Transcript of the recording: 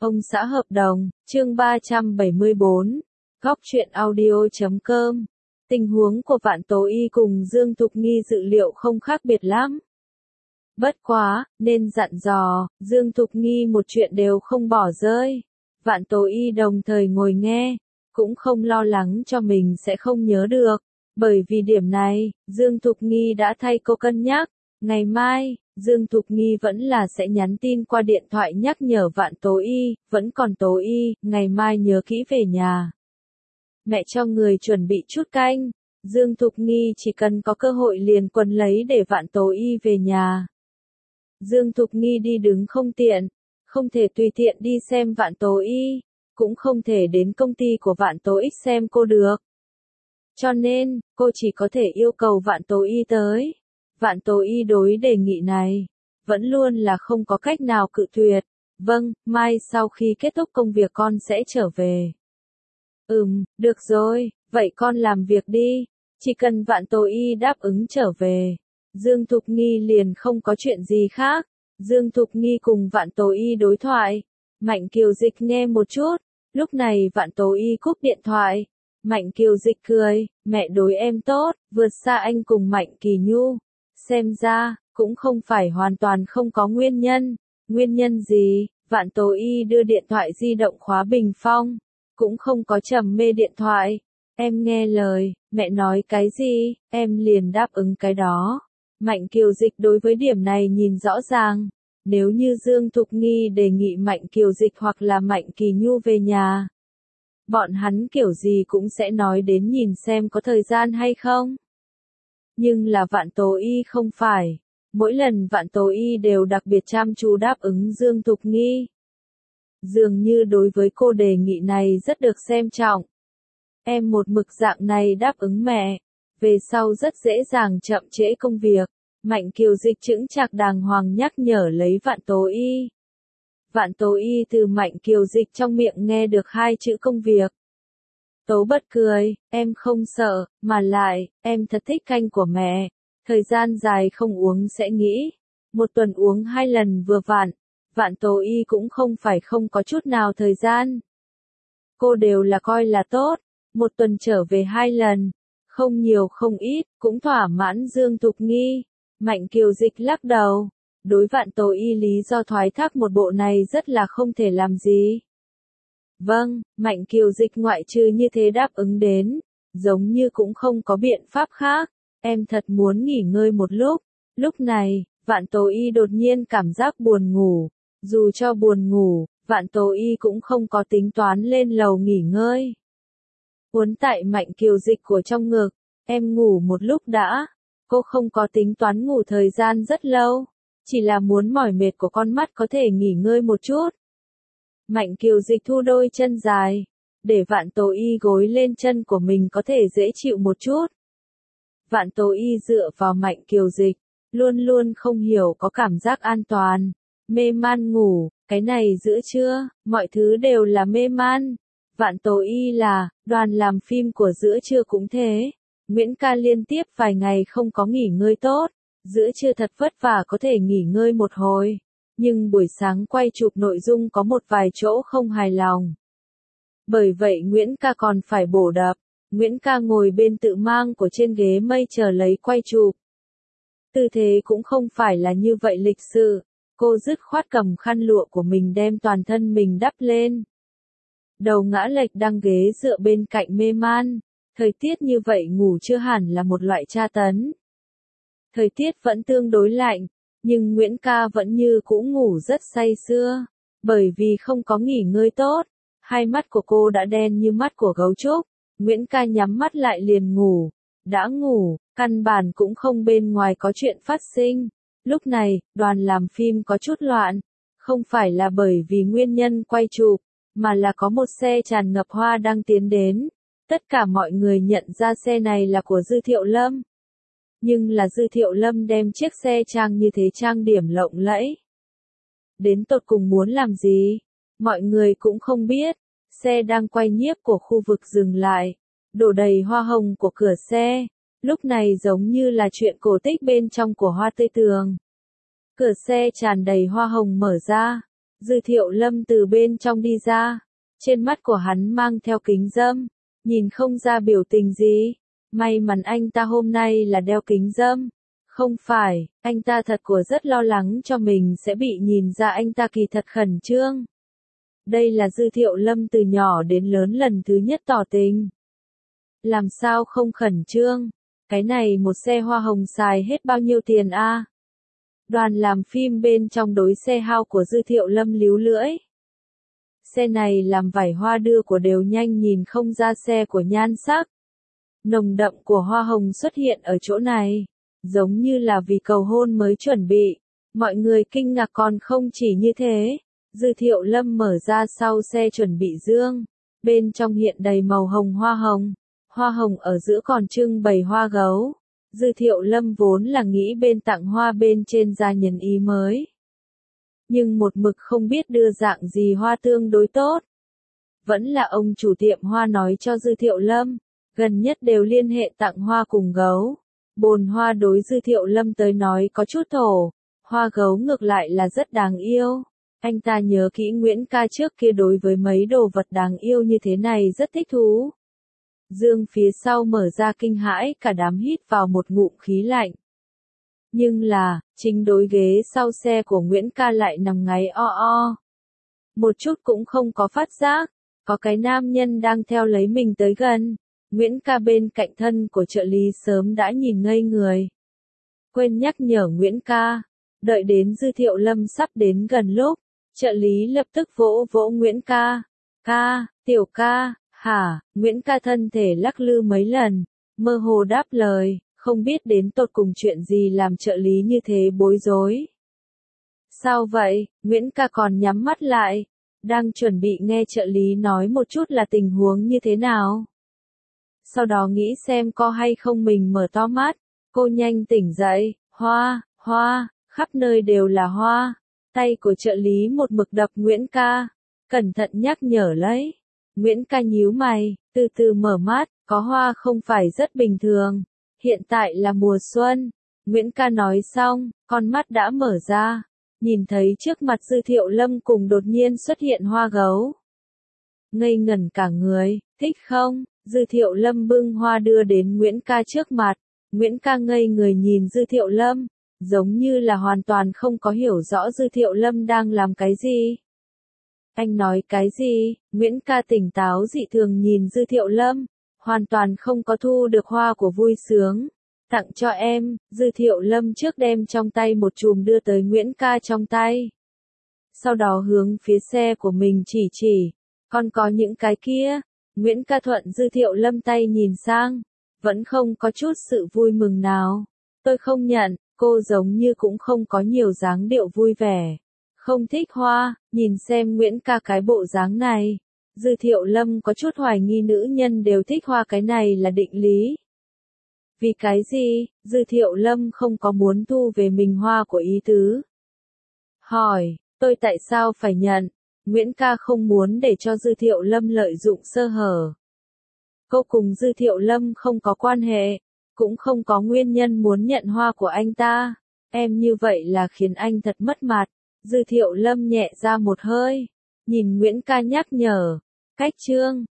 Ông xã hợp đồng, chương 374, góc truyện audio.com. Tình huống của Vạn Tố Y cùng Dương Thục Nghi dự liệu không khác biệt lắm. Bất quá, nên dặn dò, Dương Thục Nghi một chuyện đều không bỏ rơi. Vạn Tố Y đồng thời ngồi nghe, cũng không lo lắng cho mình sẽ không nhớ được. Bởi vì điểm này, Dương Thục Nghi đã thay cô cân nhắc. Ngày mai, Dương Thục Nghi vẫn là sẽ nhắn tin qua điện thoại nhắc nhở Vạn Tố Y, vẫn còn Tố Y, ngày mai nhớ kỹ về nhà. Mẹ cho người chuẩn bị chút canh, Dương Thục Nghi chỉ cần có cơ hội liền quấn lấy để Vạn Tố Y về nhà. Dương Thục Nghi đi đứng không tiện, không thể tùy tiện đi xem Vạn Tố Y, cũng không thể đến công ty của Vạn Tố X xem cô được. Cho nên, cô chỉ có thể yêu cầu Vạn Tố Y tới. Vạn Tố Y đối đề nghị này, vẫn luôn là không có cách nào cự tuyệt. Vâng, mai sau khi kết thúc công việc con sẽ trở về. Được rồi, vậy con làm việc đi. Chỉ cần Vạn Tố Y đáp ứng trở về, Dương Thục Nghi liền không có chuyện gì khác. Dương Thục Nghi cùng Vạn Tố Y đối thoại. Mạnh Kiều Dịch nghe một chút, lúc này Vạn Tố Y cúp điện thoại. Mạnh Kiều Dịch cười, mẹ đối em tốt, vượt xa anh cùng Mạnh Kỳ Nhu. Xem ra, cũng không phải hoàn toàn không có nguyên nhân. Nguyên nhân gì? Vạn Tố Y đưa điện thoại di động khóa bình phong, cũng không có trầm mê điện thoại. Em nghe lời, mẹ nói cái gì, em liền đáp ứng cái đó. Mạnh Kiều Dịch đối với điểm này nhìn rõ ràng. Nếu như Dương Thục Nghi đề nghị Mạnh Kiều Dịch hoặc là Mạnh Kỳ Nhu về nhà, bọn hắn kiểu gì cũng sẽ nói đến nhìn xem có thời gian hay không. Nhưng là Vạn Tố Y không phải. Mỗi lần Vạn Tố Y đều đặc biệt chăm chú đáp ứng Dương Thục Nghi. Dường như đối với cô đề nghị này rất được xem trọng. Em một mực dạng này đáp ứng mẹ, về sau rất dễ dàng chậm trễ công việc. Mạnh Kiều Dịch chững chạc đàng hoàng nhắc nhở lấy Vạn Tố Y. Vạn Tố Y từ Mạnh Kiều Dịch trong miệng nghe được hai chữ công việc. Tố Bất cười, em không sợ, mà lại, em thật thích canh của mẹ. Thời gian dài không uống sẽ nghĩ. Một tuần uống 2 lần vừa vặn. Vạn Tố Y cũng không phải không có chút nào thời gian. Cô đều là coi là tốt. Một tuần trở về 2 lần. Không nhiều không ít, cũng thỏa mãn Dương Thục Nghi. Mạnh Kiều Dịch lắc đầu. Đối Vạn Tố Y lý do thoái thác một bộ này rất là không thể làm gì. Vâng, Mạnh Kiều Dịch ngoại trừ như thế đáp ứng đến, giống như cũng không có biện pháp khác. Em thật muốn nghỉ ngơi một lúc. Lúc này, Vạn Tố Y đột nhiên cảm giác buồn ngủ. Dù cho buồn ngủ, Vạn Tố Y cũng không có tính toán lên lầu nghỉ ngơi. Uốn tại Mạnh Kiều Dịch của trong ngực, em ngủ một lúc đã. Cô không có tính toán ngủ thời gian rất lâu, chỉ là muốn mỏi mệt của con mắt có thể nghỉ ngơi một chút. Mạnh Kiều Dịch thu đôi chân dài, để Vạn Tố Y gối lên chân của mình có thể dễ chịu một chút. Vạn Tố Y dựa vào Mạnh Kiều Dịch, luôn luôn không hiểu có cảm giác an toàn, mê man ngủ, cái này giữa trưa, mọi thứ đều là mê man. Vạn Tố Y là, đoàn làm phim của giữa trưa cũng thế. Nguyễn Ca liên tiếp vài ngày không có nghỉ ngơi tốt, giữa trưa thật vất vả có thể nghỉ ngơi một hồi. Nhưng buổi sáng quay chụp nội dung có một vài chỗ không hài lòng. Bởi vậy Nguyễn Ca còn phải bổ đập. Nguyễn Ca ngồi bên tự mang của trên ghế mây chờ lấy quay chụp. Tư thế cũng không phải là như vậy lịch sự. Cô dứt khoát cầm khăn lụa của mình đem toàn thân mình đắp lên. Đầu ngã lệch đăng ghế dựa bên cạnh mê man. Thời tiết như vậy ngủ chưa hẳn là một loại tra tấn. Thời tiết vẫn tương đối lạnh, nhưng Nguyễn Ca vẫn như cũ ngủ rất say sưa. Bởi vì không có nghỉ ngơi tốt, hai mắt của cô đã đen như mắt của gấu trúc. Nguyễn Ca nhắm mắt lại liền ngủ. Đã ngủ, căn bản cũng không bên ngoài có chuyện phát sinh. Lúc này, đoàn làm phim có chút loạn. Không phải là bởi vì nguyên nhân quay chụp, mà là có một xe tràn ngập hoa đang tiến đến. Tất cả mọi người nhận ra xe này là của Dư Thiệu Lâm. Nhưng là Dư Thiệu Lâm đem chiếc xe trang như thế trang điểm lộng lẫy. Đến tột cùng muốn làm gì? Mọi người cũng không biết. Xe đang quay nhiếp của khu vực dừng lại. Đổ đầy hoa hồng của cửa xe. Lúc này giống như là chuyện cổ tích bên trong của Hoa Tươi Tường. Cửa xe tràn đầy hoa hồng mở ra. Dư Thiệu Lâm từ bên trong đi ra. Trên mắt của hắn mang theo kính râm. Nhìn không ra biểu tình gì. May mắn anh ta hôm nay là đeo kính râm. Không phải, anh ta thật của rất lo lắng cho mình sẽ bị nhìn ra anh ta kỳ thật khẩn trương. Đây là Dư Thiệu Lâm từ nhỏ đến lớn lần thứ nhất tỏ tình. Làm sao không khẩn trương? Cái này một xe hoa hồng xài hết bao nhiêu tiền a? Đoàn làm phim bên trong đối xe hao của Dư Thiệu Lâm líu lưỡi. Xe này làm vải hoa đưa của đều nhanh nhìn không ra xe của nhan sắc. Nồng đậm của hoa hồng xuất hiện ở chỗ này, giống như là vì cầu hôn mới chuẩn bị. Mọi người kinh ngạc còn không chỉ như thế. Dư Thiệu Lâm mở ra sau xe chuẩn bị dương. Bên trong hiện đầy màu hồng hoa hồng. Hoa hồng ở giữa còn trưng bày hoa gấu. Dư Thiệu Lâm vốn là nghĩ bên tặng hoa bên trên ra nhân ý mới. Nhưng một mực không biết đưa dạng gì hoa tương đối tốt. Vẫn là ông chủ tiệm hoa nói cho Dư Thiệu Lâm. Gần nhất đều liên hệ tặng hoa cùng gấu. Bồn hoa đối Dư Thiệu Lâm tới nói có chút thổ. Hoa gấu ngược lại là rất đáng yêu. Anh ta nhớ kỹ Nguyễn ca trước kia đối với mấy đồ vật đáng yêu như thế này rất thích thú. Dương phía sau mở ra kinh hãi cả đám hít vào một ngụm khí lạnh. Nhưng là, chính đối ghế sau xe của Nguyễn ca lại nằm ngáy o o. Một chút cũng không có phát giác, có cái nam nhân đang theo lấy mình tới gần. Nguyễn ca bên cạnh thân của trợ lý sớm đã nhìn ngây người. Quên nhắc nhở Nguyễn ca, đợi đến Dư Thiệu Lâm sắp đến gần lúc, trợ lý lập tức vỗ vỗ Nguyễn ca. Ca, tiểu ca, hả? Nguyễn ca thân thể lắc lư mấy lần, mơ hồ đáp lời, không biết đến tột cùng chuyện gì làm trợ lý như thế bối rối. Sao vậy? Nguyễn ca còn nhắm mắt lại, đang chuẩn bị nghe trợ lý nói một chút là tình huống như thế nào. Sau đó nghĩ xem có hay không mình mở to mắt, cô nhanh tỉnh dậy, hoa, hoa, khắp nơi đều là hoa. Tay của trợ lý một mực đập Nguyễn ca, cẩn thận nhắc nhở lấy. Nguyễn ca nhíu mày, từ từ mở mắt, có hoa không phải rất bình thường. Hiện tại là mùa xuân. Nguyễn ca nói xong, con mắt đã mở ra, nhìn thấy trước mặt Dư Thiệu Lâm cùng đột nhiên xuất hiện hoa gấu. Ngây ngẩn cả người, thích không? Dư Thiệu Lâm bưng hoa đưa đến Nguyễn ca trước mặt. Nguyễn ca ngây người nhìn Dư Thiệu Lâm, giống như là hoàn toàn không có hiểu rõ Dư Thiệu Lâm đang làm cái gì. Anh nói cái gì? Nguyễn ca tỉnh táo dị thường nhìn Dư Thiệu Lâm, hoàn toàn không có thu được hoa của vui sướng. Tặng cho em. Dư Thiệu Lâm trước đem trong tay một chùm đưa tới Nguyễn ca trong tay. Sau đó hướng phía xe của mình chỉ, còn có những cái kia. Nguyễn ca thuận Dư Thiệu Lâm tay nhìn sang, vẫn không có chút sự vui mừng nào. Tôi không nhận, cô giống như cũng không có nhiều dáng điệu vui vẻ. Không thích hoa, nhìn xem Nguyễn ca cái bộ dáng này. Dư Thiệu Lâm có chút hoài nghi nữ nhân đều thích hoa cái này là định lý. Vì cái gì? Dư Thiệu Lâm không có muốn thu về mình hoa của ý tứ. Hỏi, tôi tại sao phải nhận? Nguyễn ca không muốn để cho Dư Thiệu Lâm lợi dụng sơ hở. Cô cùng Dư Thiệu Lâm không có quan hệ, cũng không có nguyên nhân muốn nhận hoa của anh ta. Em như vậy là khiến anh thật mất mặt. Dư Thiệu Lâm nhẹ ra một hơi, nhìn Nguyễn ca nhắc nhở. Cách chương